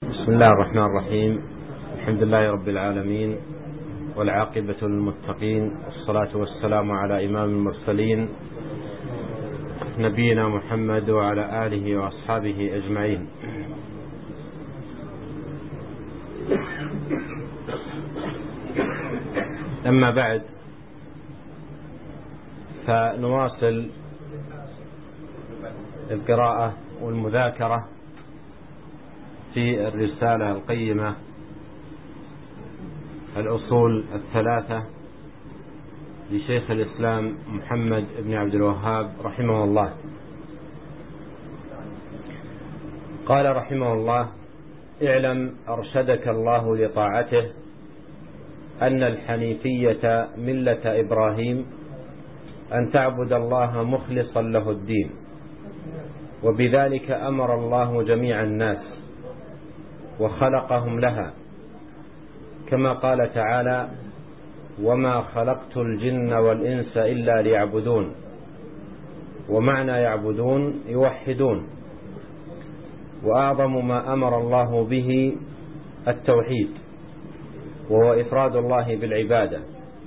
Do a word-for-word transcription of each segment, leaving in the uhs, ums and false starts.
بسم الله الرحمن الرحيم. الحمد لله رب العالمين، والعاقبة للمتقين، والصلاة والسلام على إمام المرسلين نبينا محمد وعلى آله وأصحابه أجمعين. أما بعد، فنواصل القراءة والمذاكرة في الرسالة القيمة الأصول الثلاثة لشيخ الإسلام محمد بن عبد الوهاب رحمه الله. قال رحمه الله: اعلم أرشدك الله لطاعته أن الحنيفية ملة إبراهيم، أن تعبد الله مخلصا له الدين، وبذلك أمر الله جميع الناس وخلقهم لها، كما قال تعالى: وما خلقت الجن والإنس إلا ليعبدون. ومعنى يعبدون يوحدون، وأعظم ما أمر الله به التوحيد، وهو إفراد الله بالعبادة،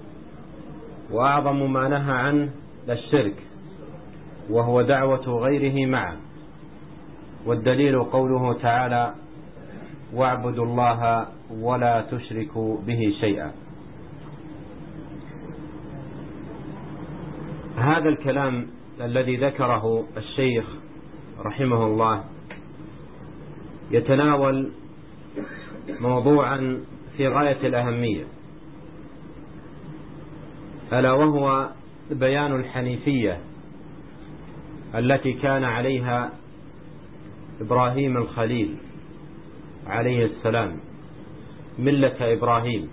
وأعظم ما نهى عنه الشرك، وهو دعوة غيره معه. والدليل قوله تعالى: واعبدوا الله ولا تشركوا به شيئا. هذا الكلام الذي ذكره الشيخ رحمه الله يتناول موضوعا في غاية الأهمية، ألا وهو بيان الحنيفية التي كان عليها إبراهيم الخليل عليه السلام، ملة إبراهيم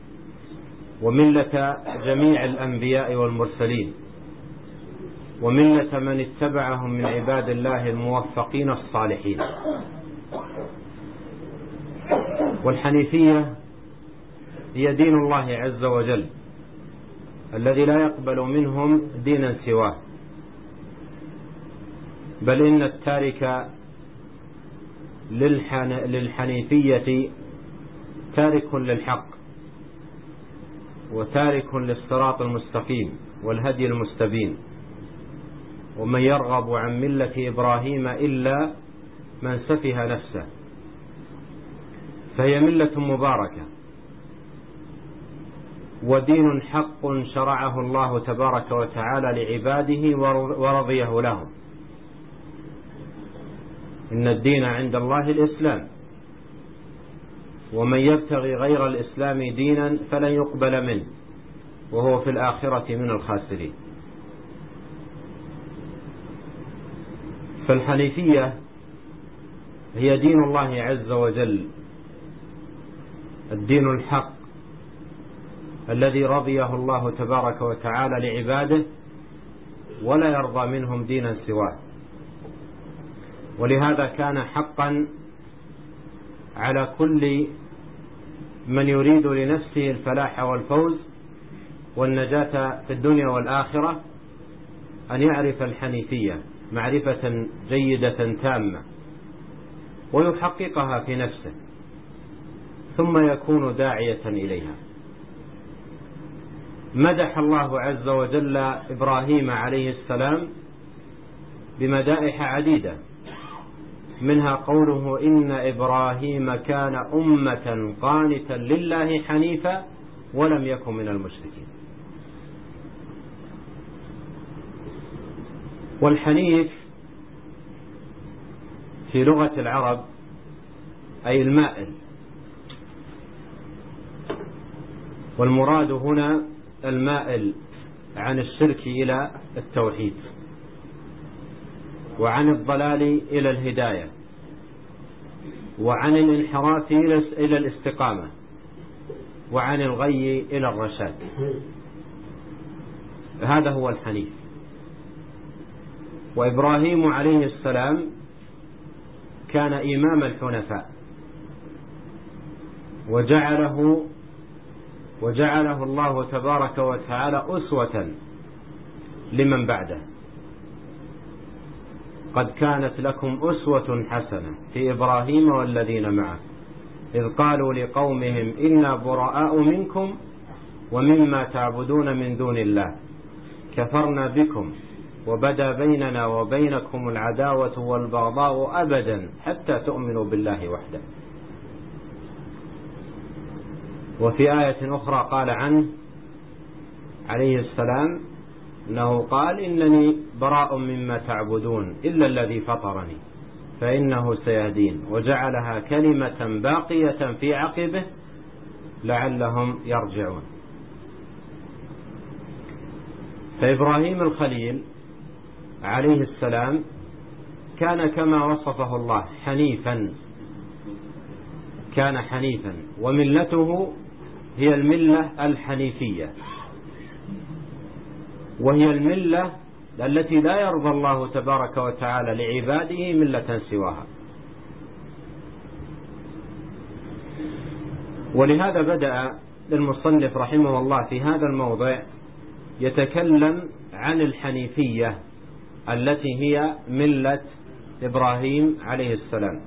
وملة جميع الأنبياء والمرسلين، وملة من اتبعهم من عباد الله الموفقين الصالحين. والحنيفية هي دين الله عز وجل الذي لا يقبل منهم دينا سواه، بل إن التارك للحنيفية تارك للحق، وتارك للصراط المستقيم والهدي المستبين. ومن يرغب عن ملة إبراهيم إلا من سفه نفسه، فهي ملة مباركة ودين حق شرعه الله تبارك وتعالى لعباده ورضيه لهم. إن الدين عند الله الإسلام، ومن يبتغي غير الإسلام دينا فلن يقبل منه وهو في الآخرة من الخاسرين. فالحنيفية هي دين الله عز وجل، الدين الحق الذي رضيه الله تبارك وتعالى لعباده ولا يرضى منهم دينا سواه. ولهذا كان حقا على كل من يريد لنفسه الفلاح والفوز والنجاة في الدنيا والآخرة أن يعرف الحنيفية معرفة جيدة تامة ويحققها في نفسه، ثم يكون داعية إليها. مدح الله عز وجل إبراهيم عليه السلام بمدائح عديدة، منها قوله: إن إبراهيم كان أمة قانتا لله حنيفا ولم يكن من المشركين. والحنيف في لغة العرب أي المائل، والمراد هنا المائل عن الشرك إلى التوحيد، وعن الضلال إلى الهداية، وعن الانحراف إلى الاستقامة، وعن الغي إلى الرشاد. هذا هو الحنيف. وإبراهيم عليه السلام كان إمام الحنفاء، وجعله وجعله الله تبارك وتعالى أسوة لمن بعده. قد كانت لكم أسوة حسنة في إبراهيم والذين معه إذ قالوا لقومهم إنا براء منكم ومما تعبدون من دون الله كفرنا بكم وبدا بيننا وبينكم العداوة والبغضاء أبدا حتى تؤمنوا بالله وحده. وفي آية أخرى قال عنه عليه السلام أنه قال إنني براء مما تعبدون إلا الذي فطرني فإنه سيهدين، وجعلها كلمة باقية في عقبه لعلهم يرجعون. فإبراهيم الخليل عليه السلام كان كما وصفه الله حنيفا، كان حنيفا، وملته هي الملة الحنيفية، وهي الملة التي لا يرضى الله تبارك وتعالى لعباده ملة سواها. ولهذا بدأ المصنف رحمه الله في هذا الموضع يتكلم عن الحنيفية التي هي ملة إبراهيم عليه السلام.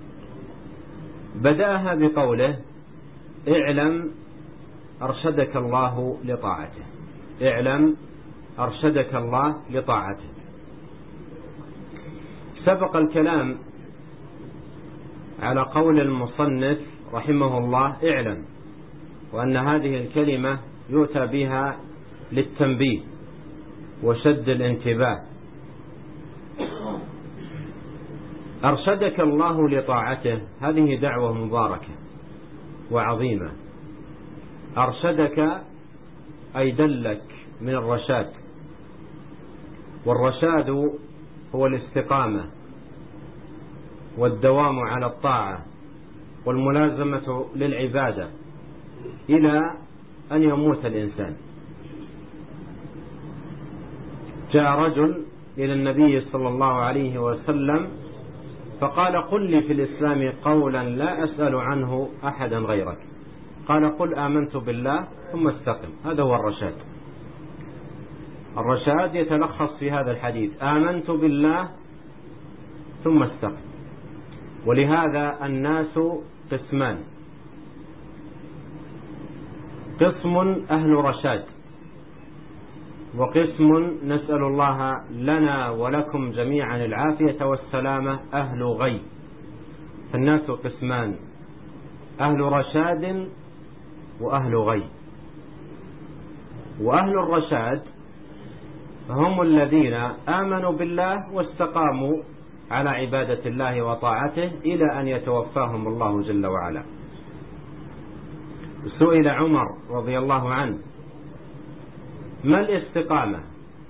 بدأها بقوله اعلم أرشدك الله لطاعته، اعلم أرشدك الله لطاعته. سبق الكلام على قول المصنف رحمه الله اعلم، وأن هذه الكلمة يؤتى بها للتنبيه وشد الانتباه. أرشدك الله لطاعته هذه دعوة مباركة وعظيمة. أرشدك أي دلك من الرشاد، والرشاد هو الاستقامة والدوام على الطاعة والملازمة للعبادة إلى أن يموت الإنسان. جاء رجل إلى النبي صلى الله عليه وسلم فقال قل لي في الإسلام قولا لا أسأل عنه أحدا غيرك. قال قل آمنت بالله ثم استقم. هذا هو الرشاد. الرشاد يتلخص في هذا الحديث آمنت بالله ثم استقم. ولهذا الناس قسمان: قسم أهل رشاد، وقسم نسأل الله لنا ولكم جميعا العافية والسلامة أهل غي. فالناس قسمان: أهل رشاد وأهل غي. وأهل الرشاد هم الذين آمنوا بالله واستقاموا على عبادة الله وطاعته إلى أن يتوفاهم الله جل وعلا. سئل عمر رضي الله عنه ما الاستقامة؟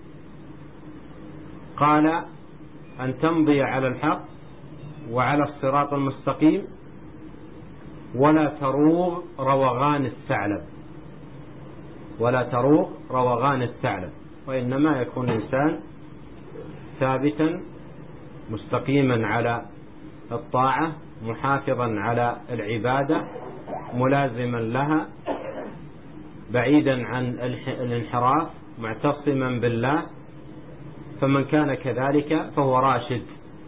قال أن تمضي على الحق وعلى الصراط المستقيم ولا تروغ روغان الثعلب، ولا تروغ روغان الثعلب، وإنما يكون الإنسان ثابتا مستقيما على الطاعة، محافظا على العبادة، ملازما لها، بعيدا عن الانحراف، معتصما بالله. فمن كان كذلك فهو راشد.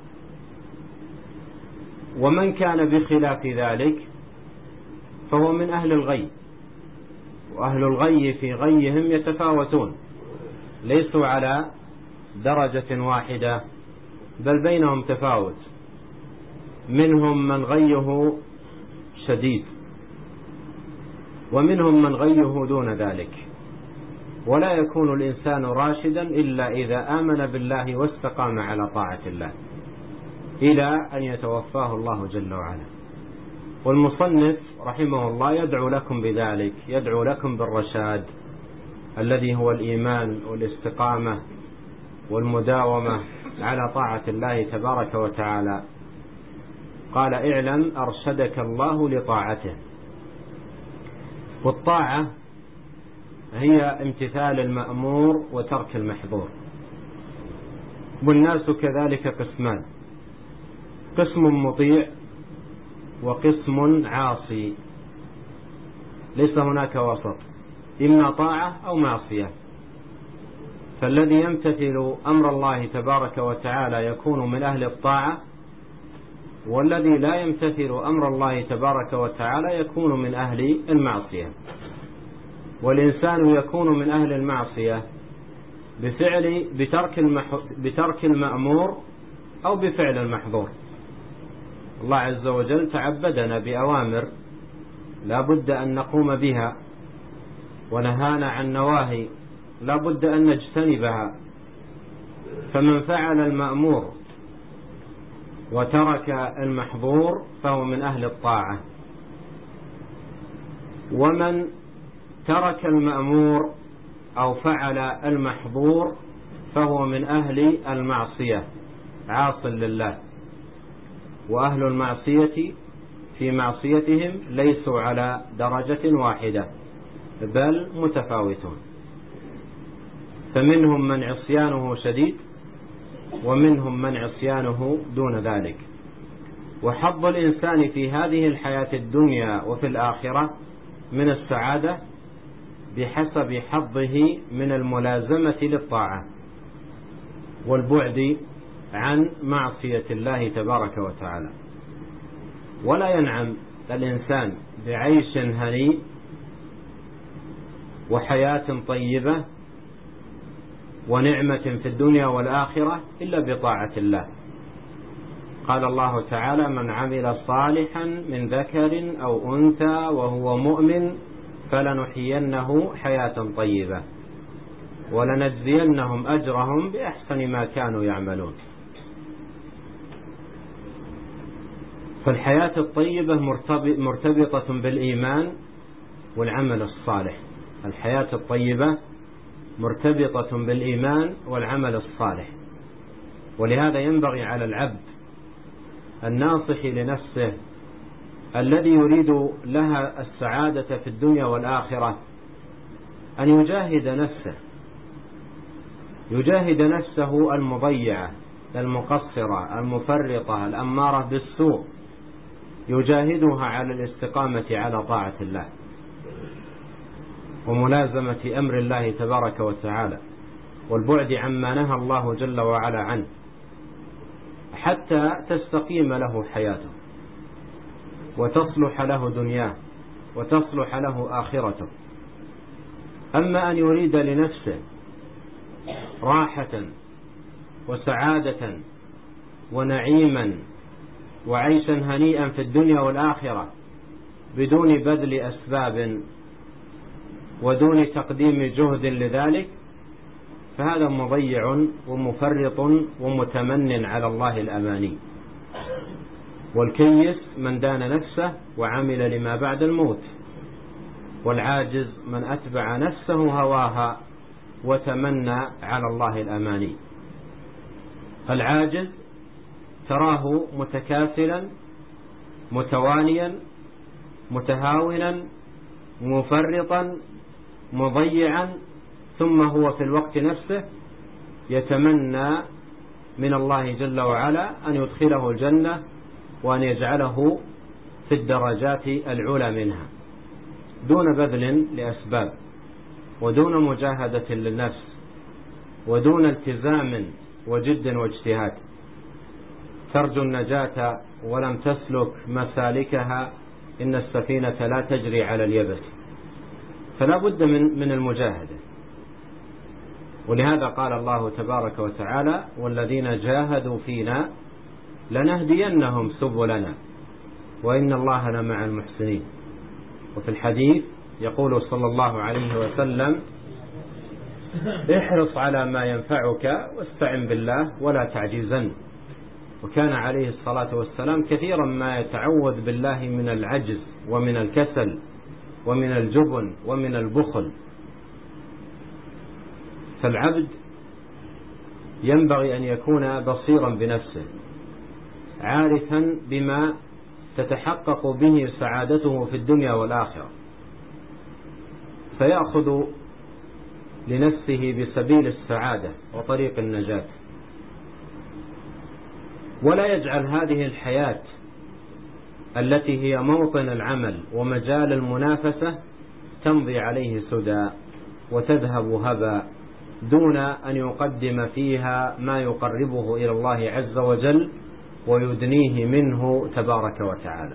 ومن كان بخلاف ذلك فهو من أهل الغي. وأهل الغي في غيهم يتفاوتون، ليسوا على درجة واحدة، بل بينهم تفاوت. منهم من غيه شديد، ومنهم من غيه دون ذلك. ولا يكون الإنسان راشدا إلا إذا آمن بالله واستقام على طاعة الله إلى أن يتوفاه الله جل وعلا. والمصنف رحمه الله يدعو لكم بذلك، يدعو لكم بالرشاد الذي هو الإيمان والاستقامة والمداومة على طاعة الله تبارك وتعالى. قال اعلم أرشدك الله لطاعته. والطاعة هي امتثال المأمور وترك المحظور. والناس كذلك قسمان: قسم مطيع وقسم عاصي، ليس هناك وسط، إما طاعة أو معصية. فالذي يمتثل أمر الله تبارك وتعالى يكون من أهل الطاعة، والذي لا يمتثل أمر الله تبارك وتعالى يكون من أهل المعصية. والإنسان يكون من أهل المعصية بفعل بترك, المح... بترك المأمور أو بفعل المحظور. الله عز وجل تعبدنا بأوامر لا بد أن نقوم بها، ونهانا عن نواهي لا بد أن نجتنبها. فمن فعل المأمور وترك المحظور فهو من أهل الطاعة، ومن ترك المأمور أو فعل المحظور فهو من أهل المعصية عاص لله. وأهل المعصية في معصيتهم ليسوا على درجة واحدة بل متفاوتون، فمنهم من عصيانه شديد ومنهم من عصيانه دون ذلك. وحظ الإنسان في هذه الحياة الدنيا وفي الآخرة من السعادة بحسب حظه من الملازمة للطاعة والبعد عن معصية الله تبارك وتعالى. ولا ينعم الإنسان بعيش هنيء وحياة طيبة ونعمة في الدنيا والآخرة إلا بطاعة الله. قال الله تعالى: من عمل صالحا من ذكر أو أنثى وهو مؤمن فلنحيينه حياة طيبة ولنجزينهم أجرهم بأحسن ما كانوا يعملون. فالحياة الطيبة مرتبطة بالإيمان والعمل الصالح. الحياة الطيبة مرتبطة بالإيمان والعمل الصالح. ولهذا ينبغي على العبد الناصح لنفسه الذي يريد لها السعادة في الدنيا والآخرة أن يجاهد نفسه يجاهد نفسه المضيعة المقصرة المفرطة الأمارة بالسوء، يجاهدها على الاستقامة على طاعة الله وملازمة أمر الله تبارك وتعالى والبعد عما نهى الله جل وعلا عنه حتى تستقيم له حياته وتصلح له دنياه وتصلح له آخرته. أما أن يريد لنفسه راحة وسعادة ونعيما وعيشا هنيئا في الدنيا والآخرة بدون بذل أسباب ودون تقديم جهد لذلك، فهذا مضيع ومفرط ومتمن على الله الأماني. والكيس من دان نفسه وعمل لما بعد الموت، والعاجز من أتبع نفسه هواها وتمنى على الله الأماني. العاجز تراه متكاسلا متوانيا متهاونا مفرطا مضيعا، ثم هو في الوقت نفسه يتمنى من الله جل وعلا أن يدخله الجنة وأن يجعله في الدرجات العلى منها دون بذل لأسباب ودون مجاهدة للنفس ودون التزام وجد واجتهاد. ترجو النجاة ولم تسلك مسالكها، إن السفينة لا تجري على اليبس. فلا بد من من المجاهدة. ولهذا قال الله تبارك وتعالى: والذين جاهدوا فينا لنهدينهم سبلنا وإن الله لمع المحسنين. وفي الحديث يقول صلى الله عليه وسلم: احرص على ما ينفعك واستعن بالله ولا تعجزن. وكان عليه الصلاة والسلام كثيرا ما يتعوذ بالله من العجز ومن الكسل ومن الجبن ومن البخل. فالعبد ينبغي أن يكون بصيرا بنفسه عارفا بما تتحقق به سعادته في الدنيا والآخرة، فيأخذ لنفسه بسبيل السعادة وطريق النجاة، ولا يجعل هذه الحياة التي هي موطن العمل ومجال المنافسة تمضي عليه سدى وتذهب هبا دون أن يقدم فيها ما يقربه إلى الله عز وجل ويدنيه منه تبارك وتعالى.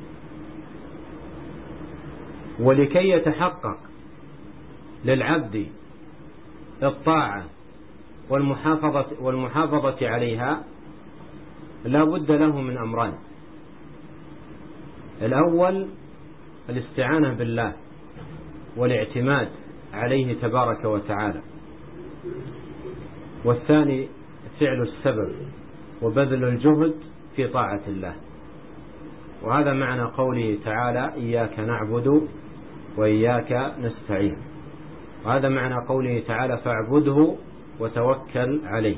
ولكي يتحقق للعبد الطاعة والمحافظة, والمحافظة عليها لا بد له من أمران: الأول الاستعانة بالله والاعتماد عليه تبارك وتعالى، والثاني فعل السبب وبذل الجهد في طاعة الله. وهذا معنى قوله تعالى: إياك نعبد وإياك نستعين. وهذا معنى قوله تعالى: فاعبده وتوكل عليه.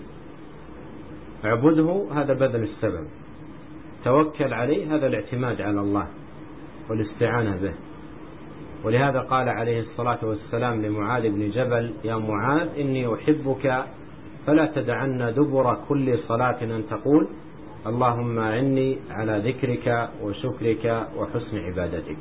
اعبده هذا بذل السبب، توكل عليه هذا الاعتماد على الله والاستعانة به. ولهذا قال عليه الصلاة والسلام لمعاذ بن جبل: يا معاذ إني أحبك فلا تدعن دبر كل صلاة أن تقول اللهم أعني على ذكرك وشكرك وحسن عبادتك.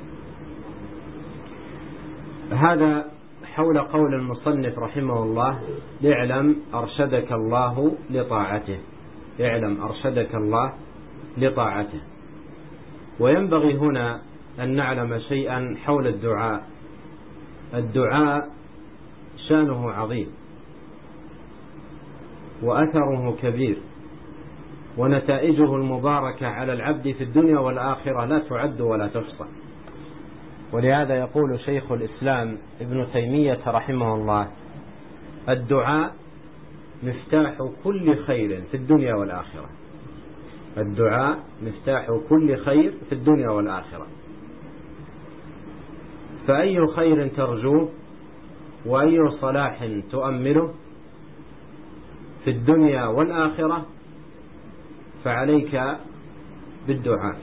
هذا حول قول المصنف رحمه الله: اعلم أرشدك الله لطاعته. اعلم أرشدك الله لطاعته. وينبغي هنا أن نعلم شيئا حول الدعاء. الدعاء شانه عظيم وأثره كبير، ونتائجه المباركة على العبد في الدنيا والآخرة لا تعد ولا تحصى. ولهذا يقول شيخ الإسلام ابن تيمية رحمه الله: الدعاء مفتاح كل خير في الدنيا والآخرة. الدعاء مفتاح كل خير في الدنيا والآخرة. فأي خير ترجوه وأي صلاح تؤمله في الدنيا والآخرة فعليك بالدعاء.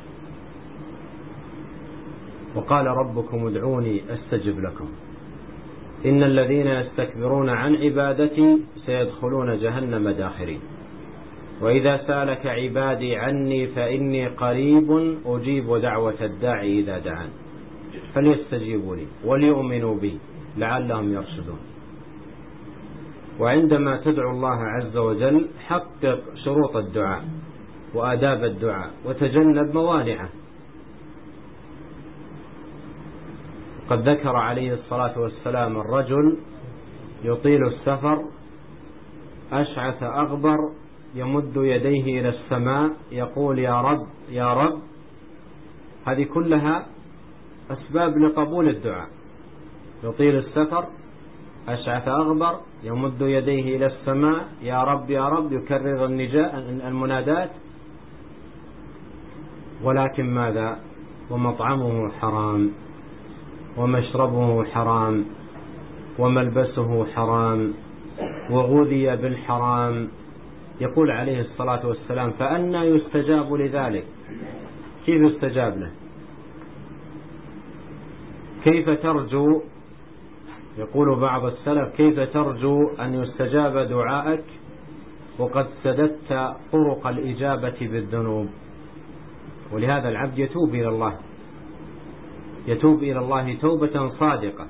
وقال ربكم ادعوني أستجب لكم إن الذين يستكبرون عن عبادتي سيدخلون جهنم داخرين. وإذا سألك عبادي عني فإني قريب أجيب دعوة الداعي إذا دعان فليستجيبوا لي وليؤمنوا بي لعلهم يرشدون. وعندما تدعو الله عز وجل حقق شروط الدعاء وآداب الدعاء وتجنب موانعه. قد ذكر عليه الصلاة والسلام الرجل يطيل السفر أشعث أغبر يمد يديه إلى السماء يقول يا رب يا رب. هذه كلها أسباب لقبول الدعاء. يطيل السفر أشعث أغبر يمد يديه إلى السماء يا رب يا رب، يكرر المنادات. ولكن ماذا؟ ومطعمه حرام ومشربه حرام وملبسه حرام وغذي بالحرام. يقول عليه الصلاة والسلام: فأنى يستجاب لذلك؟ كيف يستجاب له؟ كيف ترجو؟ يقول بعض السلف: كيف ترجو أن يستجاب دعائك وقد سددت طرق الإجابة بالذنوب؟ ولهذا العبد يتوب إلى الله، يتوب إلى الله توبة صادقة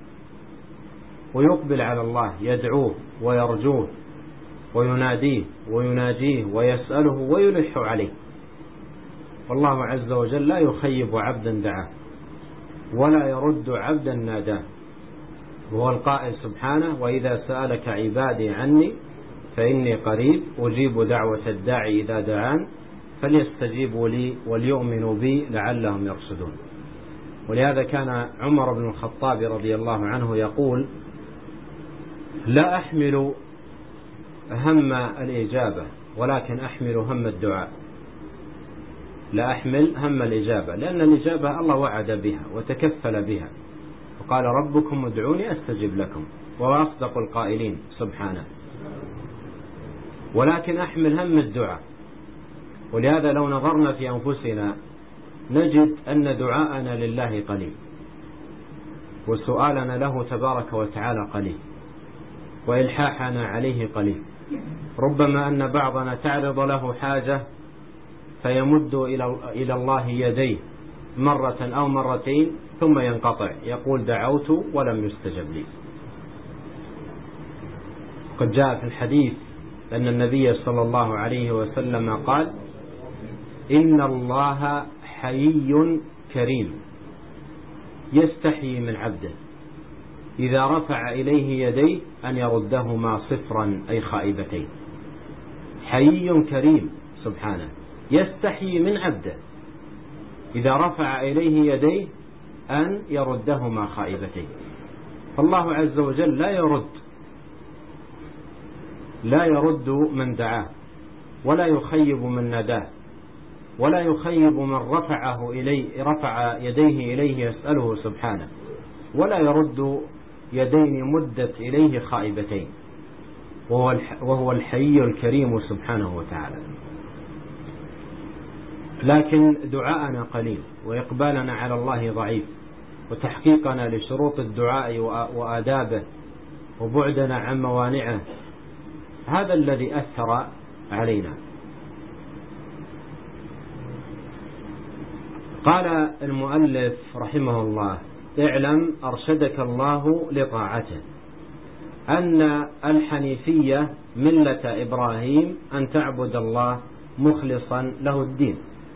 ويقبل على الله، يدعوه ويرجوه ويناديه ويناجيه ويسأله ويلح عليه. والله عز وجل لا يخيب عبدا دعاه ولا يرد عبدا ناداه. وهو القائل سبحانه: وإذا سألك عبادي عني فإني قريب أجيب دعوة الداعي إذا دعان فليستجيبوا لي وليؤمنوا بي لعلهم يرشدون. ولهذا كان عمر بن الخطاب رضي الله عنه يقول: لا أحمل هم الإجابة ولكن أحمل هم الدعاء. لا أحمل هم الإجابة، لأن الإجابة الله وعد بها وتكفل بها، وقال ربكم ادعوني أستجب لكم، وهو أصدق القائلين سبحانه. ولكن أحمل هم الدعاء. ولهذا لو نظرنا في أنفسنا نجد أن دعاءنا لله قليل، وسؤالنا له تبارك وتعالى قليل، وإلحاحنا عليه قليل. ربما أن بعضنا تعرض له حاجة فيمد إلى الله يديه مرة أو مرتين ثم ينقطع، يقول دعوت ولم يستجب لي. قد جاء في الحديث أن النبي صلى الله عليه وسلم قال: إن الله حيي كريم يستحيي من عبده إذا رفع إليه يديه أن يردهما صفرا أي خائبتين. حيي كريم سبحانه يستحيي من عبده إذا رفع إليه يديه أن يردهما خائبتين. فالله عز وجل لا يرد لا يرد من دعاه، ولا يخيب من ناداه، ولا يخيب من رفعه إليه رفع يديه إليه يسأله سبحانه، ولا يرد يدين مدت إليه خائبتين، وهو الحي الكريم سبحانه وتعالى. لكن دعاءنا قليل، وإقبالنا على الله ضعيف، وتحقيقنا لشروط الدعاء وآدابه وبعدنا عن موانعه، هذا الذي أثر علينا. قال المؤلف رحمه الله: اعلم أرشدك الله لطاعته أن الحنيفية ملة إبراهيم أن تعبد الله مخلصا له الدين.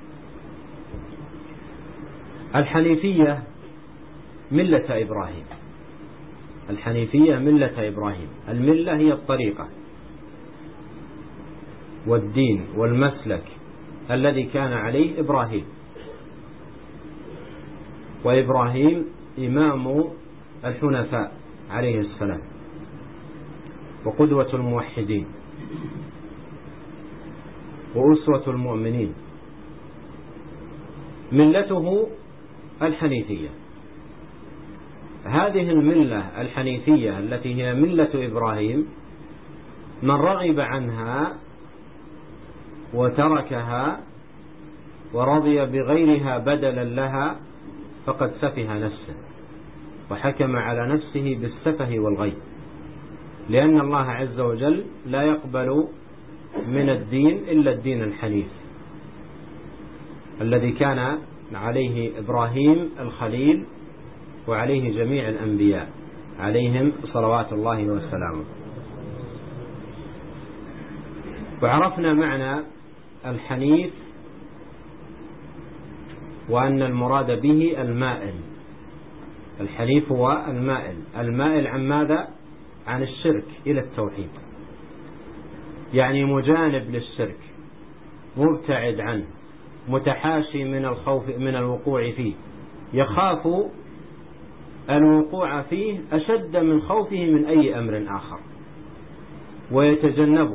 الحنيفية ملة إبراهيم، الحنيفية ملة إبراهيم، الملة هي الطريقة والدين والمسلك الذي كان عليه إبراهيم، وإبراهيم إمام الحنفاء عليه السلام وقدوة الموحدين وأسوة المؤمنين. ملته الحنيفية. هذه الملة الحنيفية التي هي ملة إبراهيم، من رغب عنها وتركها ورضي بغيرها بدلا لها فقد سفه نفسه وحكم على نفسه بالسفه والغي، لأن الله عز وجل لا يقبل من الدين إلا الدين الحنيف الذي كان عليه إبراهيم الخليل وعليه جميع الأنبياء عليهم صلوات الله وسلامه. وعرفنا معنى الحنيف وأن المراد به المائل. الحنيف هو المائل، المائل عن ماذا؟ عن الشرك إلى التوحيد، يعني مجانب للشرك، مبتعد عنه، متحاشي من الخوف من الوقوع فيه، يخاف الوقوع فيه أشد من خوفه من أي أمر آخر، ويتجنبه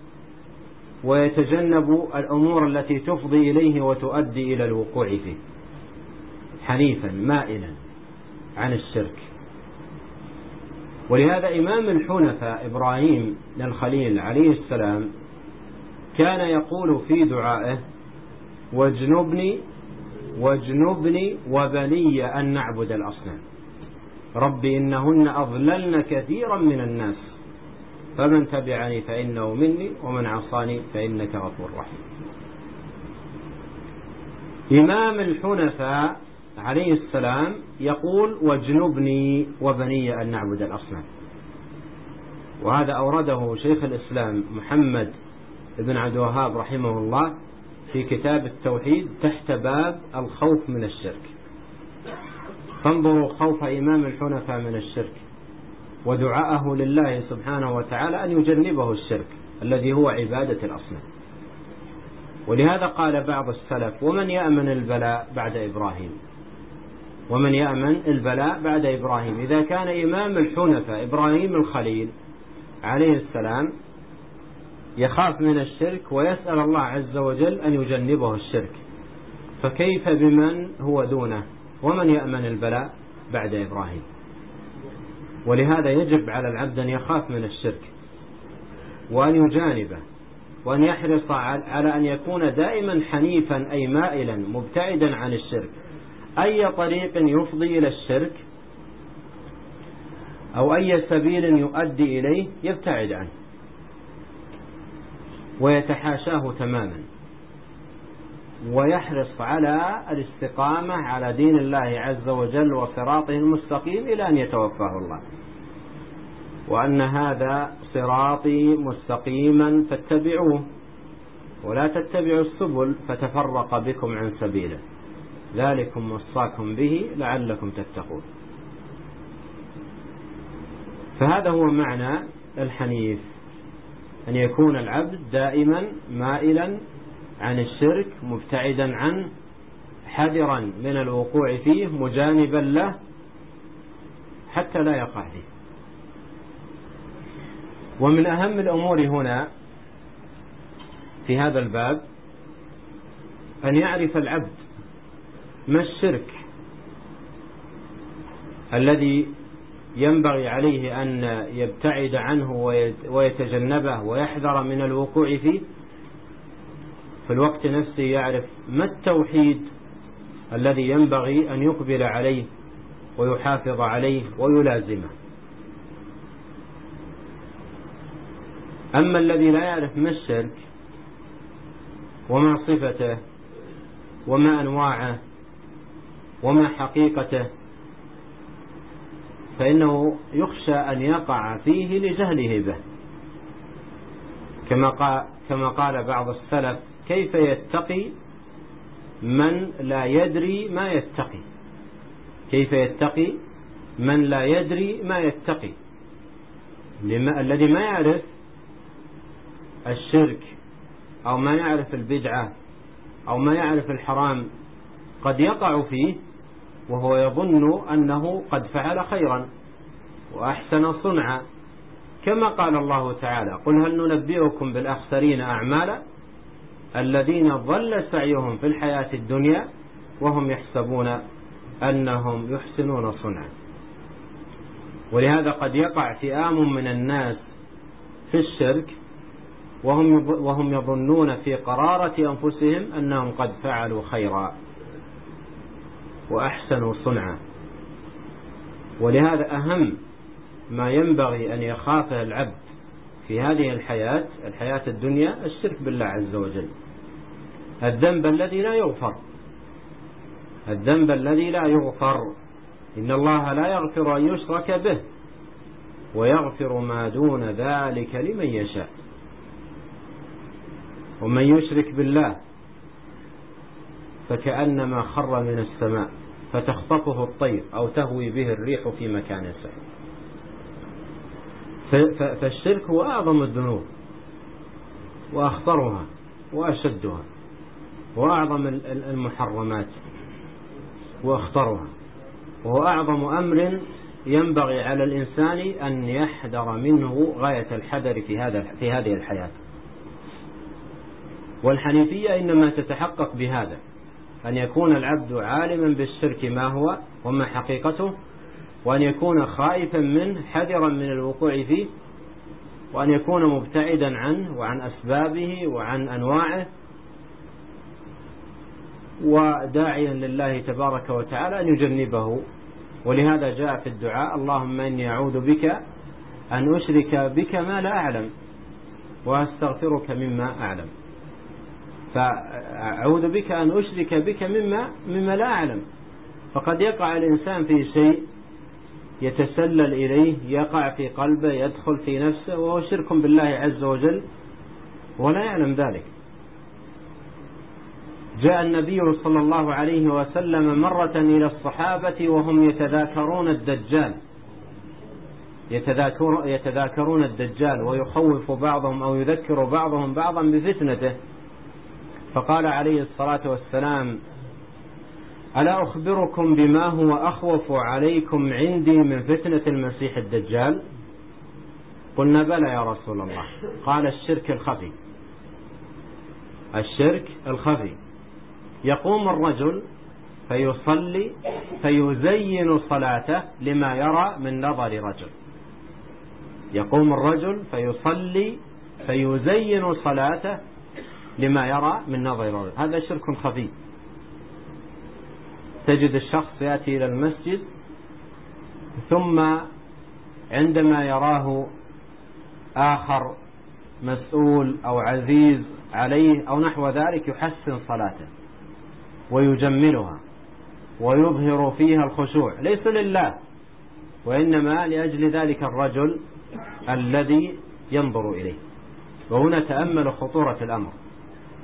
ويتجنب الأمور التي تفضي إليه وتؤدي إلى الوقوع فيه. حنيفا مائلا عن الشرك. ولهذا إمام الحنفاء إبراهيم الخليل عليه السلام كان يقول في دعائه: واجنبني واجنبني وبني أن نعبد الأصنام، رب إنهن أضللن كثيرا من الناس فمن تبعني فإنه مني ومن عصاني فإنك غفور رحيم. إمام الحنفاء عليه السلام يقول: واجنبني وبني أن نعبد الأصنام. وهذا أورده شيخ الإسلام محمد بن عبد الوهاب رحمه الله في كتاب التوحيد تحت باب الخوف من الشرك. فانظروا خوف إمام الحنفاء من الشرك ودعاءه لله سبحانه وتعالى أن يجنبه الشرك الذي هو عبادة الأصنام. ولهذا قال بعض السلف: ومن يأمن البلاء بعد إبراهيم؟ ومن يأمن البلاء بعد إبراهيم؟ إذا كان إمام الحنفاء إبراهيم الخليل عليه السلام يخاف من الشرك ويسأل الله عز وجل أن يجنبه الشرك، فكيف بمن هو دونه؟ ومن يأمن البلاء بعد إبراهيم؟ ولهذا يجب على العبد أن يخاف من الشرك وأن يجانبه، وأن يحرص على أن يكون دائما حنيفا أي مائلا مبتعدا عن الشرك. أي طريق يفضي إلى الشرك أو أي سبيل يؤدي إليه يبتعد عنه ويتحاشاه تماما، ويحرص على الاستقامة على دين الله عز وجل وصراطه المستقيم إلى أن يتوفاه الله. وأن هذا صراطي مستقيما فاتبعوه ولا تتبعوا السبل فتفرق بكم عن سبيله ذلكم وصاكم به لعلكم تتقون. فهذا هو معنى الحنيف، أن يكون العبد دائما مائلا عن الشرك مبتعدا عنه حذرا من الوقوع فيه مجانبا له حتى لا يقع فيه. ومن أهم الأمور هنا في هذا الباب أن يعرف العبد ما الشرك الذي ينبغي عليه أن يبتعد عنه ويتجنبه ويحذر من الوقوع فيه، في الوقت نفسه يعرف ما التوحيد الذي ينبغي أن يقبل عليه ويحافظ عليه ويلازمه. أما الذي لا يعرف ما الشرك وما صفته وما أنواعه وما حقيقته فإنه يخشى أن يقع فيه لجهله به، كما قال, كما قال بعض السلف: كيف يتقي من لا يدري ما يتقي كيف يتقي من لا يدري ما يتقي لما الذي ما يعرف الشرك أو ما يعرف البدعة أو ما يعرف الحرام قد يقع فيه وهو يظن أنه قد فعل خيرا وأحسن صنعا، كما قال الله تعالى: قل هل ننبئكم بالأخسرين أعمالا الذين ضل سعيهم في الحياة الدنيا وهم يحسبون أنهم يحسنون صنعا. ولهذا قد يقع فئام من الناس في الشرك وهم وهم يظنون في قرارة أنفسهم أنهم قد فعلوا خيرا وأحسنوا صنعا. ولهذا أهم ما ينبغي أن يخافه العبد في هذه الحياة الحياة الدنيا الشرك بالله عز وجل، الذنب الذي لا يغفر الذنب الذي لا يغفر إن الله لا يغفر أن يشرك به ويغفر ما دون ذلك لمن يشاء. ومن يشرك بالله فكأنما خر من السماء فتخطفه الطير أو تهوي به الريح في مكان سعيد. فالشرك هو أعظم الذنوب وأخطرها وأشدها وأعظم المحرمات وأخطرها، وهو أعظم أمر ينبغي على الإنسان أن يحذر منه غاية الحذر في هذا في هذه الحياة. والحنيفية إنما تتحقق بهذا، أن يكون العبد عالما بالشرك ما هو وما حقيقته، وأن يكون خائفا منه حذرا من الوقوع فيه، وأن يكون مبتعدا عنه وعن أسبابه وعن أنواعه، وداعيا لله تبارك وتعالى أن يجنبه. ولهذا جاء في الدعاء: اللهم إني أعوذ بك أن أشرك بك ما لا أعلم وأستغفرك مما أعلم. فأعوذ بك أن أشرك بك مما, مما لا أعلم. فقد يقع الإنسان في شيء يتسلل إليه، يقع في قلبه، يدخل في نفسه، وهو شرك بالله عز وجل ولا يعلم ذلك. جاء النبي صلى الله عليه وسلم مرة إلى الصحابة وهم يتذاكرون الدجال يتذاكر يتذاكرون الدجال ويخوف بعضهم أو يذكر بعضهم بعضا بفتنته، فقال عليه الصلاة والسلام: ألا أخبركم بما هو أخوف عليكم عندي من فتنة المسيح الدجال؟ قلنا: بلى يا رسول الله. قال: الشرك الخفي الشرك الخفي يقوم الرجل فيصلي فيزين صلاته لما يرى من نظر رجل يقوم الرجل فيصلي فيزين صلاته لما يرى من نظر رجل. هذا شرك خفي. تجد الشخص يأتي إلى المسجد ثم عندما يراه آخر مسؤول أو عزيز عليه أو نحو ذلك يحسن صلاته ويجملها ويظهر فيها الخشوع، ليس لله وإنما لأجل ذلك الرجل الذي ينظر إليه. وهنا تأمل خطورة الأمر.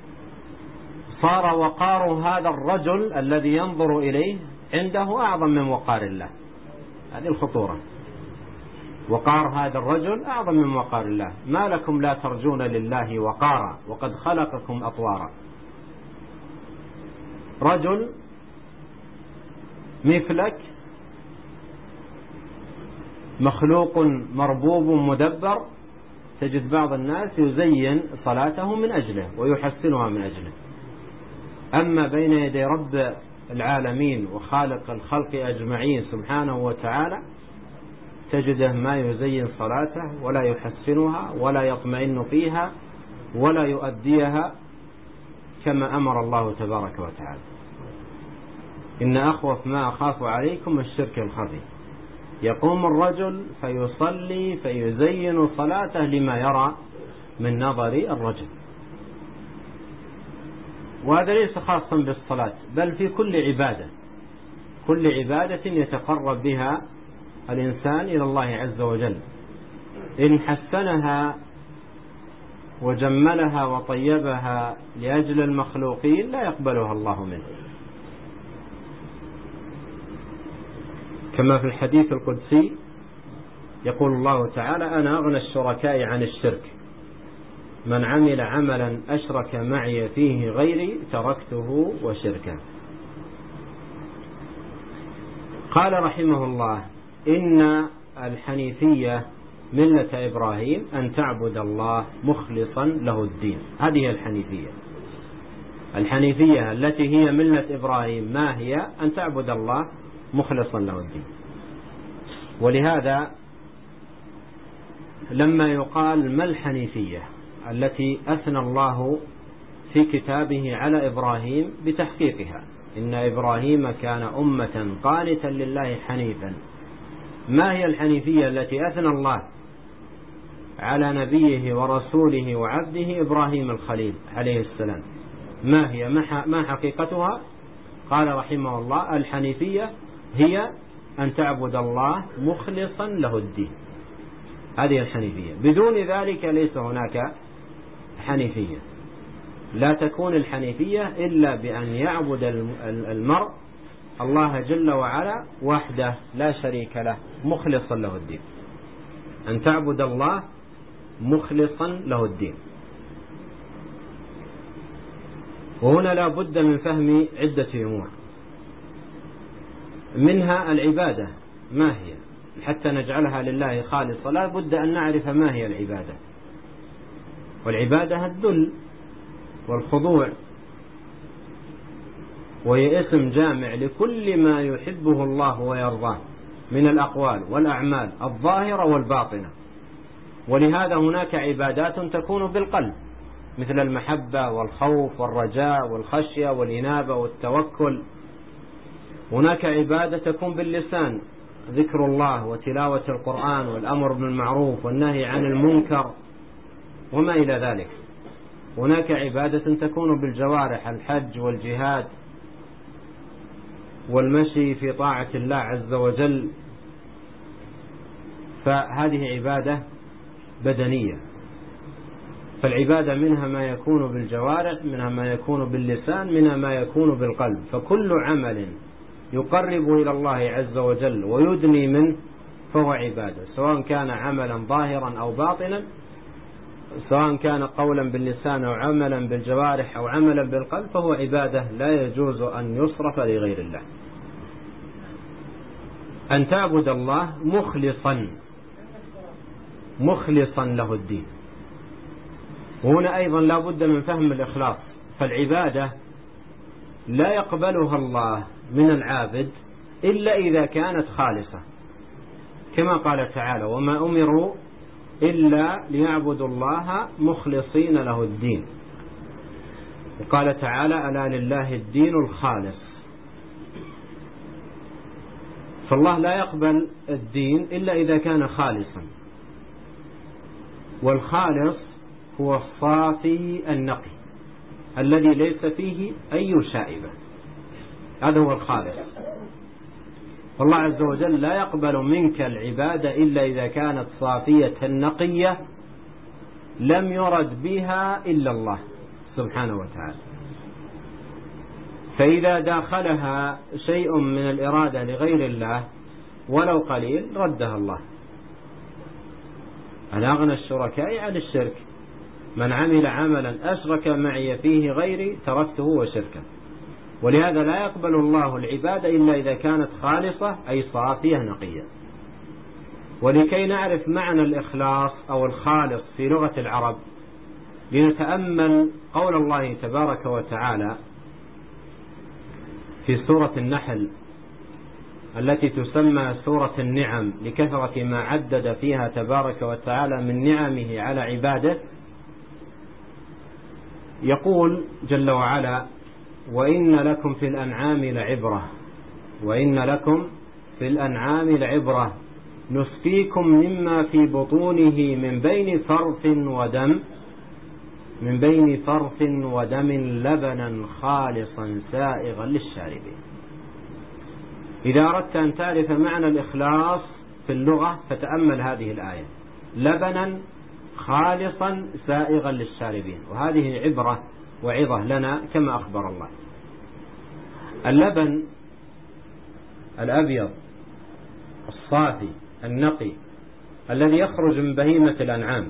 صار وقار هذا الرجل الذي ينظر إليه عنده أعظم من وقار الله. هذه الخطورة. وقار هذا الرجل أعظم من وقار الله. ما لكم لا ترجون لله وقارا وقد خلقكم أطوارا. رجل مثلك مخلوق مربوب مدبر، تجد بعض الناس يزين صلاته من أجله ويحسنها من أجله. أما بين يدي رب العالمين وخالق الخلق أجمعين سبحانه وتعالى تجده ما يزين صلاته ولا يحسنها ولا يطمئن فيها ولا يؤديها كما أمر الله تبارك وتعالى. إن أخوف ما أخاف عليكم الشرك الخفي. يقوم الرجل فيصلي فيزين صلاته لما يرى من نظر الرجل. وهذا ليس خاصا بالصلاة بل في كل عبادة، كل عبادة يتقرب بها الإنسان إلى الله عز وجل. إن حسنها وجملها وطيبها لأجل المخلوقين لا يقبلها الله منه. كما في الحديث القدسي يقول الله تعالى: أنا أغنى الشركاء عن الشرك، من عمل عملا أشرك معي فيه غيري تركته وشركه. قال رحمه الله: إن الحنيفية ملة إبراهيم أن تعبد الله مخلصا له الدين. هذه الحنيفية. الحنيفية التي هي ملة إبراهيم ما هي؟ أن تعبد الله مخلصا له الدين. ولهذا لما يقال ما الحنيفية التي أثنى الله في كتابه على إبراهيم بتحقيقها، إن إبراهيم كان أمة قانتا لله حنيفا، ما هي الحنيفية التي أثنى الله على نبيه ورسوله وعبده إبراهيم الخليل عليه السلام؟ ما هي؟ ما حقيقتها؟ قال رحمه الله: الحنيفية هي أن تعبد الله مخلصا له الدين. هذه الحنيفية. بدون ذلك ليس هناك حنيفية. لا تكون الحنيفية إلا بأن يعبد المرء الله جل وعلا وحده لا شريك له مخلصا له الدين. أن تعبد الله مخلصا له الدين. وهنا لا بد من فهم عدة أمور، منها العبادة ما هي، حتى نجعلها لله خالصة لا بد أن نعرف ما هي العبادة. والعبادة الذل والخضوع، وهي اسم جامع لكل ما يحبه الله ويرضاه من الأقوال والأعمال الظاهرة والباطنة. ولهذا هناك عبادات تكون بالقلب مثل المحبة والخوف والرجاء والخشية والإنابة والتوكل. هناك عبادة تكون باللسان، ذكر الله وتلاوة القرآن والأمر بالمعروف والنهي عن المنكر وما إلى ذلك. هناك عبادة تكون بالجوارح، الحج والجهاد والمشي في طاعة الله عز وجل. فهذه عبادة بدنية. فالعبادة منها ما يكون بالجوارح، منها ما يكون باللسان، منها ما يكون بالقلب. فكل عمل يقرب إلى الله عز وجل ويدني منه فهو عبادة، سواء كان عملا ظاهرا أو باطنا، سواء كان قولا باللسان أو عملا بالجوارح أو عملا بالقلب، فهو عبادة لا يجوز أن يصرف لغير الله. أن تعبد الله مخلصا مخلصا له الدين. وهنا أيضا لا بد من فهم الإخلاص. فالعبادة لا يقبلها الله من العابد إلا إذا كانت خالصة، كما قال تعالى: وما أمروا إلا ليعبدوا الله مخلصين له الدين. وقال تعالى: ألا لله الدين الخالص. فالله لا يقبل الدين إلا إذا كان خالصا. والخالص هو الصافي النقي الذي ليس فيه أي شائبة، هذا هو الخالص. فالله عز وجل لا يقبل منك العبادة إلا إذا كانت صافية نقية لم يرد بها إلا الله سبحانه وتعالى. فإذا داخلها شيء من الإرادة لغير الله ولو قليل ردها الله. أنا أغنى الشركاء عن الشرك، من عمل عملا أشرك معي فيه غيري تركته وشركه. ولهذا لا يقبل الله العبادة إلا إذا كانت خالصة أي صافية نقية. ولكي نعرف معنى الإخلاص أو الخالص في لغة العرب لنتأمل قول الله تبارك وتعالى في سورة النحل التي تسمى سورة النعم لكثرة ما عدد فيها تبارك وتعالى من نعمه على عباده. يقول جل وعلا: وإن لكم في الأنعام لعبرة وإن لكم في الأنعام لعبرة نسقيكم مما في بطونه من بين فرث ودم من بين فرث ودم لبنا خالصا سائغا للشاربين. إذا أردت أن تعرف معنى الإخلاص في اللغة فتأمل هذه الآية: لبنا خالصا سائغا للشاربين. وهذه عبرة وعظة لنا كما أخبر الله. اللبن الأبيض الصافي النقي الذي يخرج من بهيمة الأنعام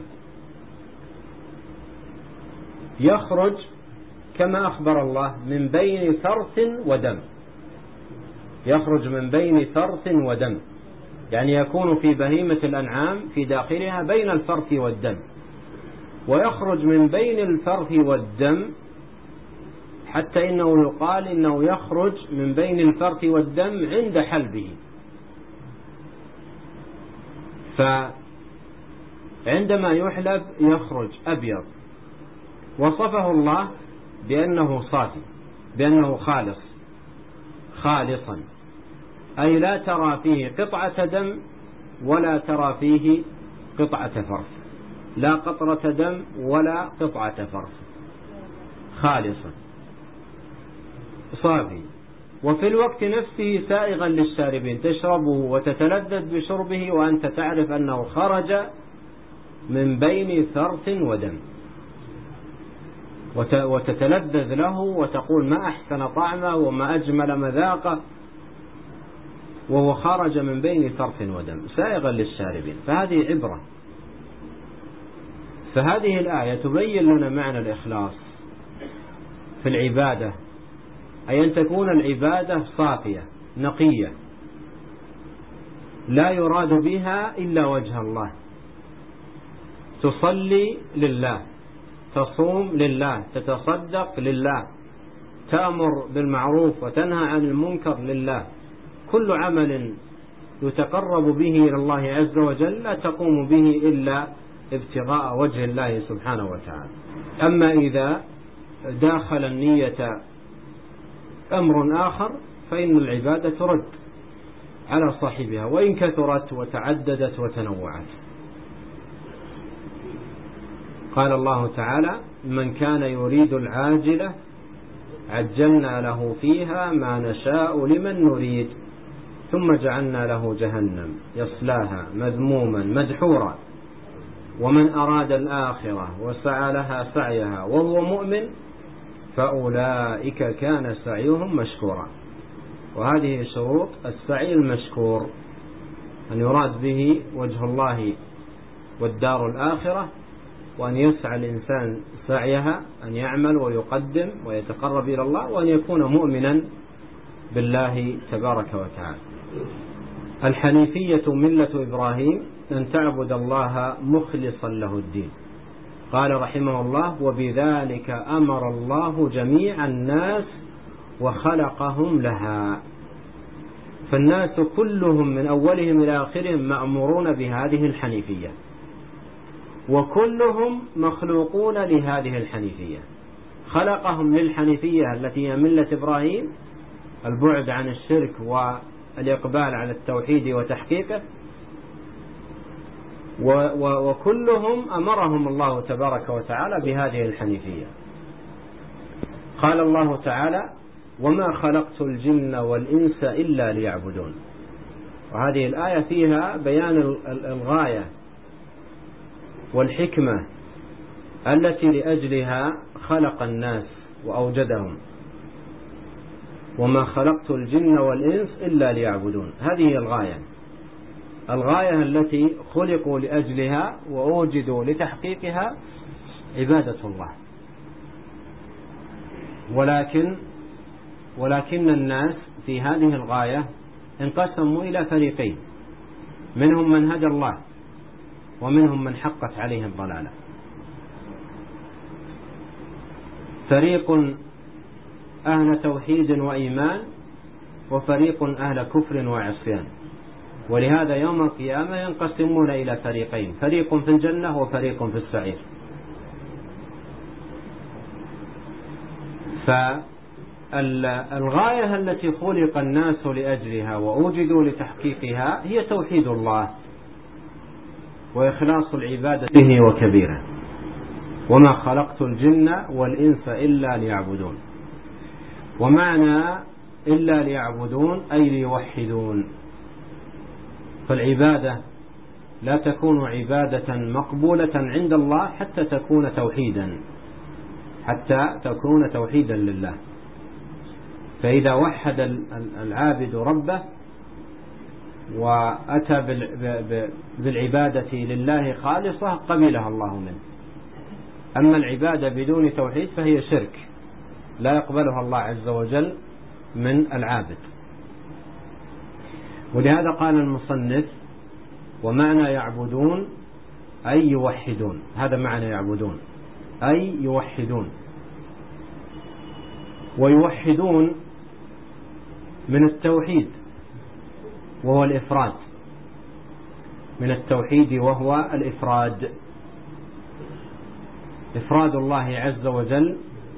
يخرج كما أخبر الله من بين فرث ودم، يخرج من بين فرث ودم، يعني يكون في بهيمة الأنعام في داخلها بين الفرث والدم، ويخرج من بين الفرث والدم حتى إنه يقال إنه يخرج من بين الفرث والدم عند حلبه. فعندما يحلب يخرج أبيض، وصفه الله بأنه صافي، بأنه خالص خالصا، أي لا ترى فيه قطعة دم ولا ترى فيه قطعة فرث، لا قطرة دم ولا قطعة فرث، خالصا صافي. وفي الوقت نفسه سائغا للشاربين، تشربه وتتلذذ بشربه وأنت تعرف أنه خرج من بين فرث ودم، وتتلذذ له وتقول ما أحسن طعمه وما أجمل مذاقه، وهو خرج من بين فرث ودم سائغا للشاربين. فهذه عبرة. فهذه الآية تبين لنا معنى الإخلاص في العبادة، أي أن تكون العبادة صافية نقية لا يراد بها إلا وجه الله، تصلي لله، تصوم لله، تتصدق لله، تأمر بالمعروف وتنهى عن المنكر لله، كل عمل يتقرب به إلى الله عز وجل لا تقوم به إلا ابتغاء وجه الله سبحانه وتعالى. أما إذا داخل النية أمر آخر فإن العبادة ترد على صاحبها وإن كثرت وتعددت وتنوعت. قال الله تعالى: من كان يريد العاجلة عجلنا له فيها ما نشاء لمن نريد ثم جعلنا له جهنم يصلاها مذموما مدحورا ومن أراد الآخرة وسعى لها سعيها وهو مؤمن فأولئك كان سعيهم مشكورا. وهذه شروط السعي المشكور، أن يراد به وجه الله والدار الآخرة، وأن يسعى الإنسان سعيها، أن يعمل ويقدم ويتقرب إلى الله، وأن يكون مؤمنا بالله تبارك وتعالى. الحنيفية ملة إبراهيم أن تعبد الله مخلصا له الدين. قال رحمه الله: وبذلك أمر الله جميع الناس وخلقهم لها. فالناس كلهم من أولهم إلى آخرهم مأمورون بهذه الحنيفية، وكلهم مخلوقون لهذه الحنيفية. خلقهم للحنيفية التي هي ملة إبراهيم، البعد عن الشرك والإقبال على التوحيد وتحقيقه، وكلهم أمرهم الله تبارك وتعالى بهذه الحنيفية. قال الله تعالى: وما خلقت الجن والإنس إلا ليعبدون. وهذه الآية فيها بيان الغاية والحكمة التي لأجلها خلق الناس وأوجدهم. وما خلقت الجن والإنس إلا ليعبدون. هذه هي الغاية، الغاية التي خلقوا لأجلها وأوجدوا لتحقيقها عبادة الله. ولكن ولكن الناس في هذه الغاية انقسموا إلى فريقين، منهم من هدى الله ومنهم من حقت عليه الضلالة. فريق أهل توحيد وإيمان وفريق أهل كفر وعصيان. ولهذا يوم القيامة ينقسمون إلى فريقين، فريق في الجنة وفريق في السعير. فالغاية التي خلق الناس لأجلها وأوجدوا لتحقيقها هي توحيد الله وإخلاص العبادة به وكبيره. وما خلقت الجن والإنس إلا ليعبدون. ومعنى إلا ليعبدون أي ليوحدون. فالعبادة لا تكون عبادة مقبولة عند الله حتى تكون توحيدا، حتى تكون توحيدا لله. فإذا وحد العابد ربه وأتى بالعبادة لله خالصة قبلها الله منه. أما العبادة بدون توحيد فهي شرك لا يقبلها الله عز وجل من العابد. ولهذا قال المصنف: ومعنى يعبدون أي يوحدون. هذا معنى يعبدون أي يوحدون. ويوحدون من التوحيد وهو الإفراد، من التوحيد وهو الإفراد، إفراد الله عز وجل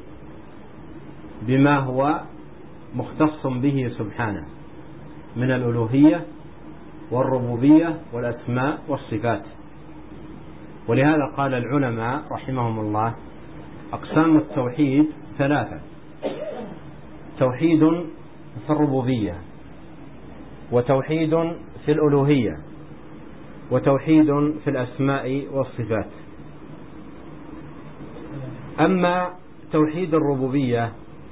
بما هو مختص به سبحانه من الألوهية والربوبية والأسماء والصفات. ولهذا قال العلماء رحمهم الله: أقسام التوحيد ثلاثة: توحيد في الربوبية، وتوحيد في الألوهية، وتوحيد في الأسماء والصفات. أما توحيد الربوبية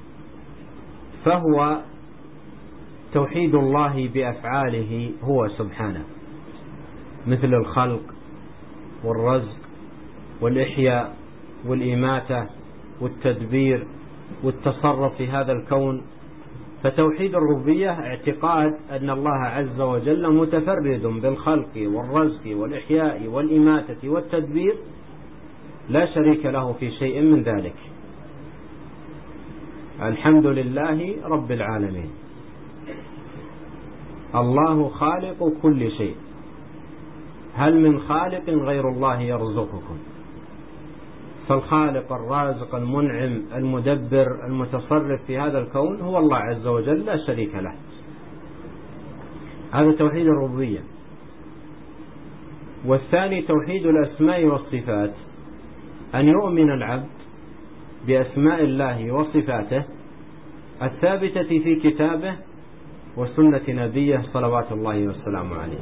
فهو توحيد الله بأفعاله هو سبحانه، مثل الخلق والرزق والإحياء والإماتة والتدبير والتصرف في هذا الكون. فتوحيد الربوبية اعتقاد أن الله عز وجل متفرد بالخلق والرزق والإحياء والإماتة والتدبير، لا شريك له في شيء من ذلك. الحمد لله رب العالمين، الله خالق كل شيء، هل من خالق غير الله يرزقكم؟ فالخالق الرازق المنعم المدبر المتصرف في هذا الكون هو الله عز وجل لا شريك له. هذا توحيد الربوبية. والثاني توحيد الأسماء والصفات، أن يؤمن العبد بأسماء الله وصفاته الثابتة في كتابه وسنة نبيه صلوات الله والسلام عليه.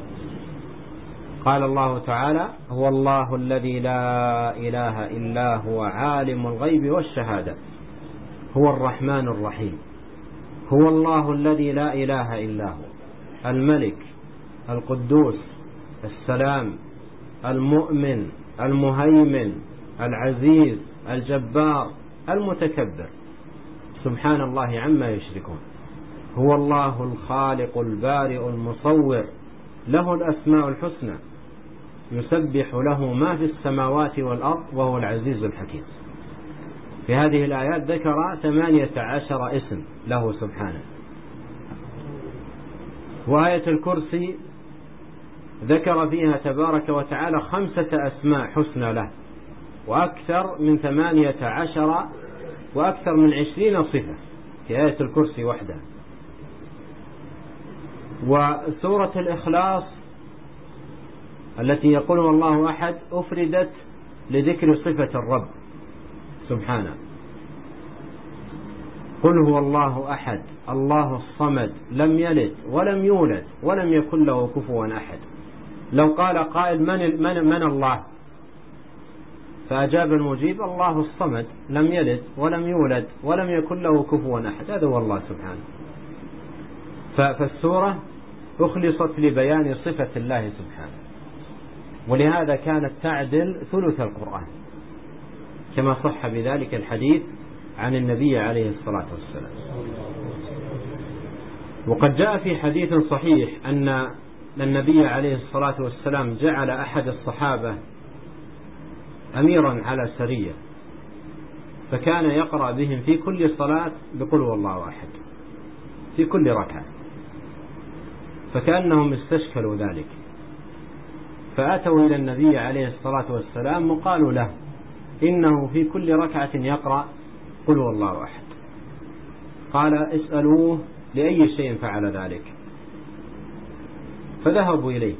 قال الله تعالى: هو الله الذي لا إله إلا هو عالم الغيب والشهادة هو الرحمن الرحيم. هو الله الذي لا إله إلا هو الملك القدوس السلام المؤمن المهيمن العزيز الجبار المتكبر، سبحان الله عما يشركون. هو الله الخالق البارئ المصور، له الأسماء الحسنى، يسبح له ما في السماوات والأرض وهو العزيز الحكيم. في هذه الآيات ذكر ثمانية عشر اسم له سبحانه. وآية الكرسي ذكر فيها تبارك وتعالى خمسة أسماء حسنى له، وأكثر من ثمانية عشر وأكثر من عشرين صفة في آية الكرسي وحدها. وسورة الإخلاص التي يقول الله أحد أفردت لذكر صفة الرب سبحانه. قل هو الله أحد الله الصمد لم يلد ولم يولد ولم يكن له كفوا أحد. لو قال قائل من, من, من الله فأجاب المجيب: الله الصمد لم يلد ولم يولد ولم يكن له كفوا أحد. هذا هو الله سبحانه. فالسورة أخلصت لبيان صفة الله سبحانه، ولهذا كانت تعدل ثلث القرآن، كما صح بذلك الحديث عن النبي عليه الصلاة والسلام. وقد جاء في حديث صحيح أن النبي عليه الصلاة والسلام جعل أحد الصحابة أميرا على سرية، فكان يقرأ بهم في كل صلاة بقل هو الله أحد في كل ركعة، فكأنهم استشكلوا ذلك، فأتوا إلى النبي عليه الصلاة والسلام وقالوا له: إنه في كل ركعة يقرأ قل هو الله أحد. قال: اسألوه لأي شيء فعل ذلك. فذهبوا إليه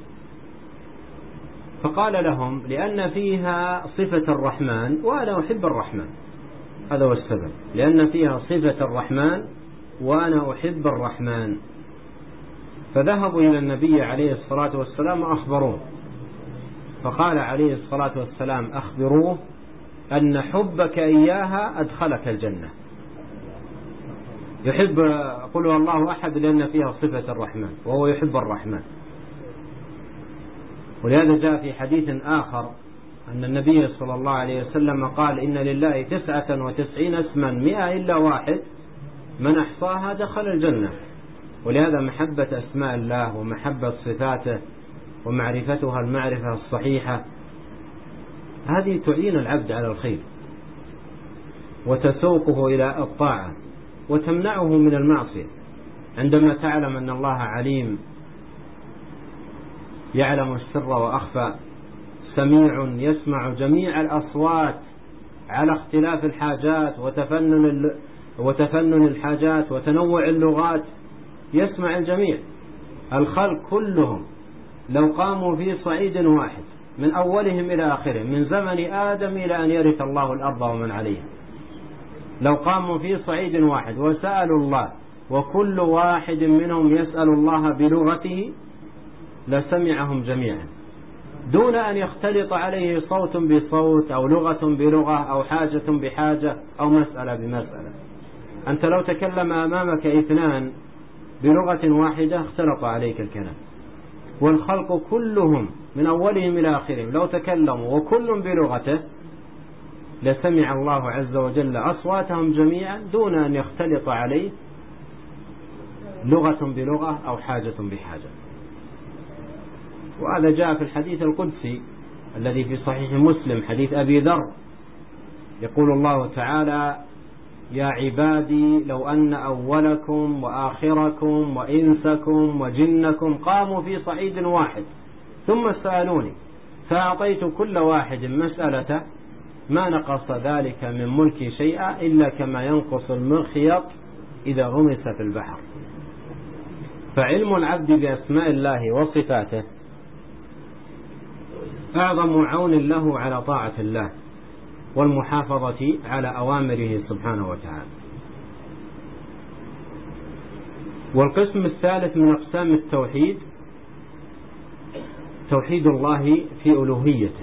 فقال لهم: لأن فيها صفة الرحمن وأنا أحب الرحمن، هذا هو السبب، لأن فيها صفة الرحمن وأنا أحب الرحمن. فذهبوا إلى النبي عليه الصلاة والسلام وأخبروه، فقال عليه الصلاة والسلام: أخبروه أن حبك إياها أدخلك الجنة. يحب قل هو الله أحد لأن فيها صفة الرحمن وهو يحب الرحمن. ولهذا جاء في حديث آخر أن النبي صلى الله عليه وسلم قال: إن لله تسعة وتسعين اسما مئة إلا واحد من أحصاها دخل الجنة. ولهذا محبة أسماء الله ومحبة صفاته ومعرفتها المعرفة الصحيحة هذه تعين العبد على الخير وتسوقه إلى الطاعة وتمنعه من المعصية. عندما تعلم أن الله عليم يعلم السر وأخفى، سميع يسمع جميع الأصوات على اختلاف الحاجات وتفنن وتفنن الحاجات وتنوع اللغات، يسمع الجميع. الخلق كلهم لو قاموا في صعيد واحد من أولهم إلى آخرهم من زمن آدم إلى أن يرث الله الأرض ومن عليها، لو قاموا في صعيد واحد وسألوا الله وكل واحد منهم يسأل الله بلغته لسمعهم جميعا دون أن يختلط عليه صوت بصوت أو لغة بلغة أو حاجة بحاجة أو مسألة بمسألة. أنت لو تكلم أمامك اثنان بلغة واحدة اختلط عليك الكلام، والخلق كلهم من أولهم إلى آخرهم لو تكلموا وكل بلغته لسمع الله عز وجل أصواتهم جميعا دون أن يختلط عليه لغة بلغة أو حاجة بحاجة. وهذا جاء في الحديث القدسي الذي في صحيح مسلم حديث أبي ذر، يقول الله تعالى: يا عبادي لو أن أولكم وآخركم وإنسكم وجنكم قاموا في صعيد واحد ثم سألوني فأعطيت كل واحد مسألة ما نقص ذلك من ملكي شيئا إلا كما ينقص المخيط إذا غمس في البحر. فعلم العبد بأسماء الله وصفاته أعظم عون له على طاعة الله والمحافظة على أوامره سبحانه وتعالى. والقسم الثالث من أقسام التوحيد توحيد الله في ألوهيته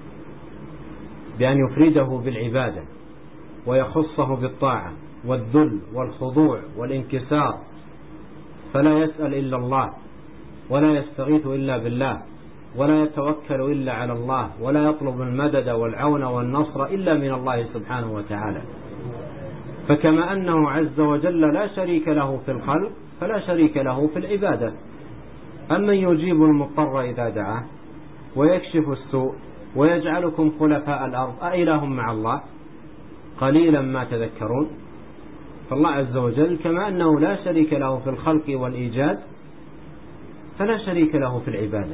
بأن يفرده بالعبادة ويخصه بالطاعة والذل والخضوع والانكسار، فلا يسأل إلا الله ولا يستغيث إلا بالله ولا يتوكل إلا على الله ولا يطلب المدد والعون والنصر إلا من الله سبحانه وتعالى. فكما أنه عز وجل لا شريك له في الخلق فلا شريك له في العبادة. أمن يجيب المضطر إذا دعاه ويكشف السوء ويجعلكم خلفاء الأرض أإله مع الله قليلا ما تذكرون. فالله عز وجل كما أنه لا شريك له في الخلق والإيجاد فلا شريك له في العبادة.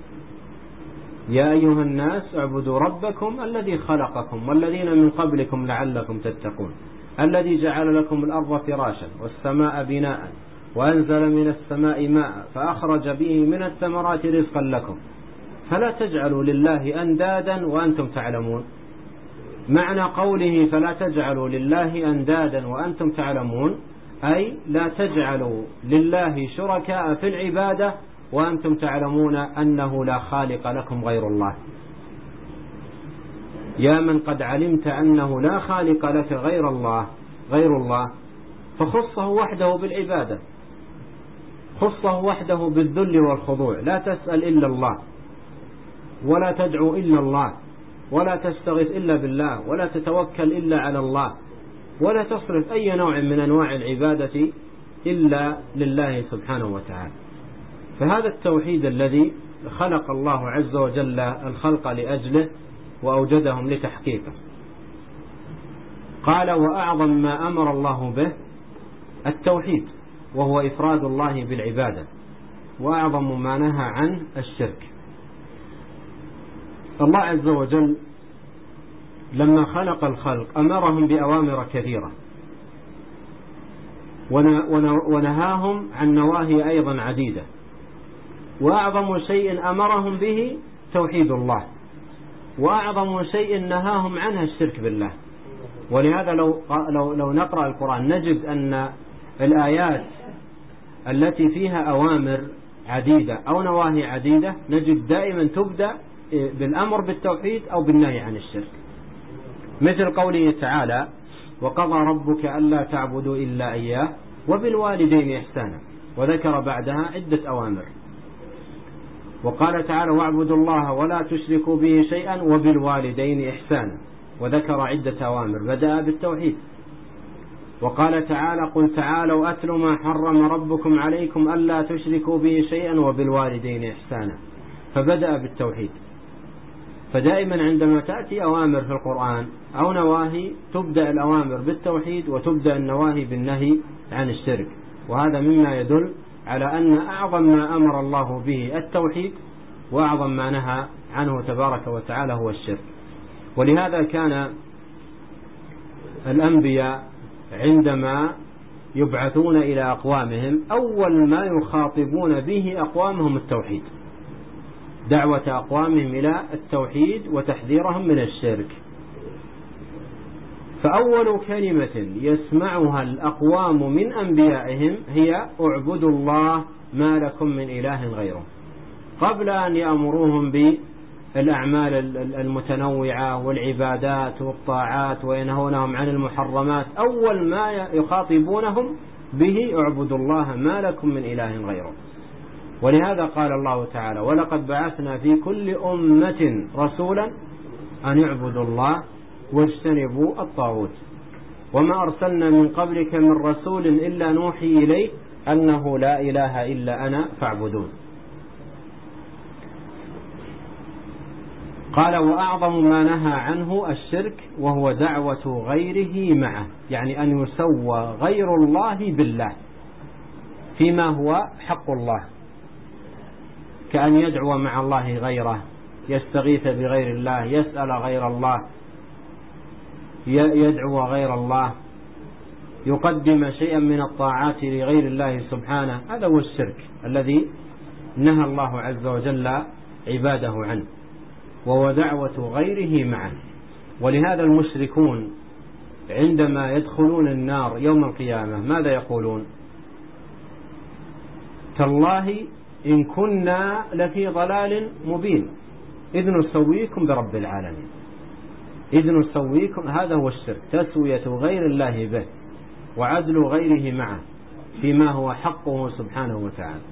يا أيها الناس اعبدوا ربكم الذي خلقكم والذين من قبلكم لعلكم تتقون الذي جعل لكم الأرض فراشا والسماء بناء وأنزل من السماء ماء فأخرج به من الثمرات رزقا لكم فلا تجعلوا لله أندادا وأنتم تعلمون. معنى قوله فلا تجعلوا لله أندادا وأنتم تعلمون أي لا تجعلوا لله شركاء في العبادة وأنتم تعلمون أنه لا خالق لكم غير الله. يا من قد علمت أنه لا خالق لك غير الله غير الله فخصه وحده بالعبادة، خصه وحده بالذل والخضوع، لا تسأل إلا الله ولا تدعو إلا الله ولا تستغيث إلا بالله ولا تتوكل إلا على الله ولا تصرف أي نوع من أنواع العبادة إلا لله سبحانه وتعالى. فهذا التوحيد الذي خلق الله عز وجل الخلق لأجله وأوجدهم لتحقيقه. قال وأعظم ما أمر الله به التوحيد وهو إفراد الله بالعبادة، وأعظم ما نهى عنه الشرك. الله عز وجل لما خلق الخلق أمرهم بأوامر كثيرة ونهاهم عن نواهي أيضا عديدة، وأعظم شيء أمرهم به توحيد الله، وأعظم شيء نهاهم عنه الشرك بالله. ولهذا لو, لو, لو نقرأ القرآن نجد أن الآيات التي فيها أوامر عديدة أو نواهي عديدة نجد دائما تبدأ بالأمر بالتوحيد أو بالنهي عن الشرك، مثل قوله تعالى وقضى ربك ألا تعبدوا إلا إياه وبالوالدين إحسانا، وذكر بعدها عدة أوامر. وقال تعالى واعبدوا الله ولا تشركوا به شيئا وبالوالدين إحسانا، وذكر عدة أوامر بدأ بالتوحيد. وقال تعالى قل تعالوا أتل ما حرم ربكم عليكم ألا تشركوا به شيئا وبالوالدين إحسانا، فبدأ بالتوحيد. فدائما عندما تأتي أوامر في القرآن أو نواهي تبدأ الأوامر بالتوحيد وتبدأ النواهي بالنهي عن الشرك، وهذا مما يدل على أن أعظم ما أمر الله به التوحيد وأعظم ما نهى عنه تبارك وتعالى هو الشرك. ولهذا كان الأنبياء عندما يبعثون إلى أقوامهم أول ما يخاطبون به أقوامهم التوحيد، دعوة أقوامهم إلى التوحيد وتحذيرهم من الشرك. فأول كلمة يسمعها الأقوام من أنبيائهم هي اعبدوا الله ما لكم من إله غيره، قبل أن يأمروهم بالأعمال المتنوعة والعبادات والطاعات وينهونهم عن المحرمات. أول ما يخاطبونهم به اعبدوا الله ما لكم من إله غيره. ولهذا قال الله تعالى ولقد بعثنا في كل أمة رسولا أن يعبدوا الله واجتنبوا الطاغوت وما أرسلنا من قبلك من رسول إلا نوحي إليه أنه لا إله إلا أنا فاعبدون. قال وأعظم ما نهى عنه الشرك وهو دعوة غيره معه، يعني أن يسوى غير الله بالله فيما هو حق الله، كأن يدعو مع الله غيره، يستغيث بغير الله، يسأل غير الله، يدعو غير الله، يقدم شيئا من الطاعات لغير الله سبحانه. هذا هو الشرك الذي نهى الله عز وجل عباده عنه، وهو دعوة غيره معه. ولهذا المشركون عندما يدخلون النار يوم القيامة ماذا يقولون؟ تالله إن كنا لفي ضلال مبين إذ نسويكم برب العالمين. إذ نسويكم، هذا هو الشرك، تسوية غير الله به وعدل غيره معه فيما هو حقه سبحانه وتعالى،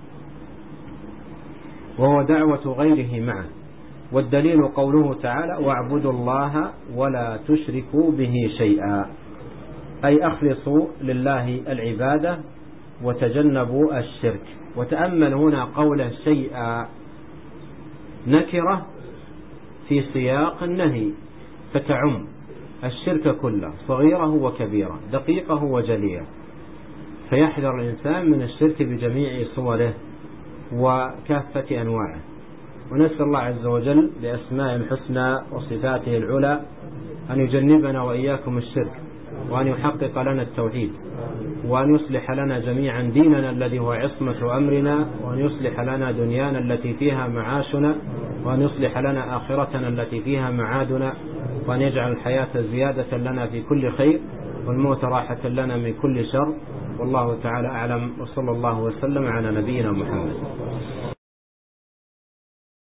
وهو دعوة غيره معه. والدليل قوله تعالى واعبدوا الله ولا تشركوا به شيئا، أي أخلصوا لله العبادة وتجنبوا الشرك. وتأمل هنا قول شيئا نكرة في سياق النهي فتعم الشرك كله صغيره وكبيره دقيقه وجليه، فيحذر الإنسان من الشرك بجميع صوره وكافة أنواعه. ونسأل الله عز وجل بأسماء الحسنى وصفاته العلى أن يجنبنا وإياكم الشرك، وأن يحقق لنا التوحيد، وأن يصلح لنا جميعا ديننا الذي هو عصمة أمرنا، وأن يصلح لنا دنيانا التي فيها معاشنا، وأن يصلح لنا آخرتنا التي فيها معادنا، وأن يجعل الحياة زيادة لنا في كل خير والموت راحة لنا من كل شر. والله تعالى أعلم، وصلى الله وسلم على نبينا محمد.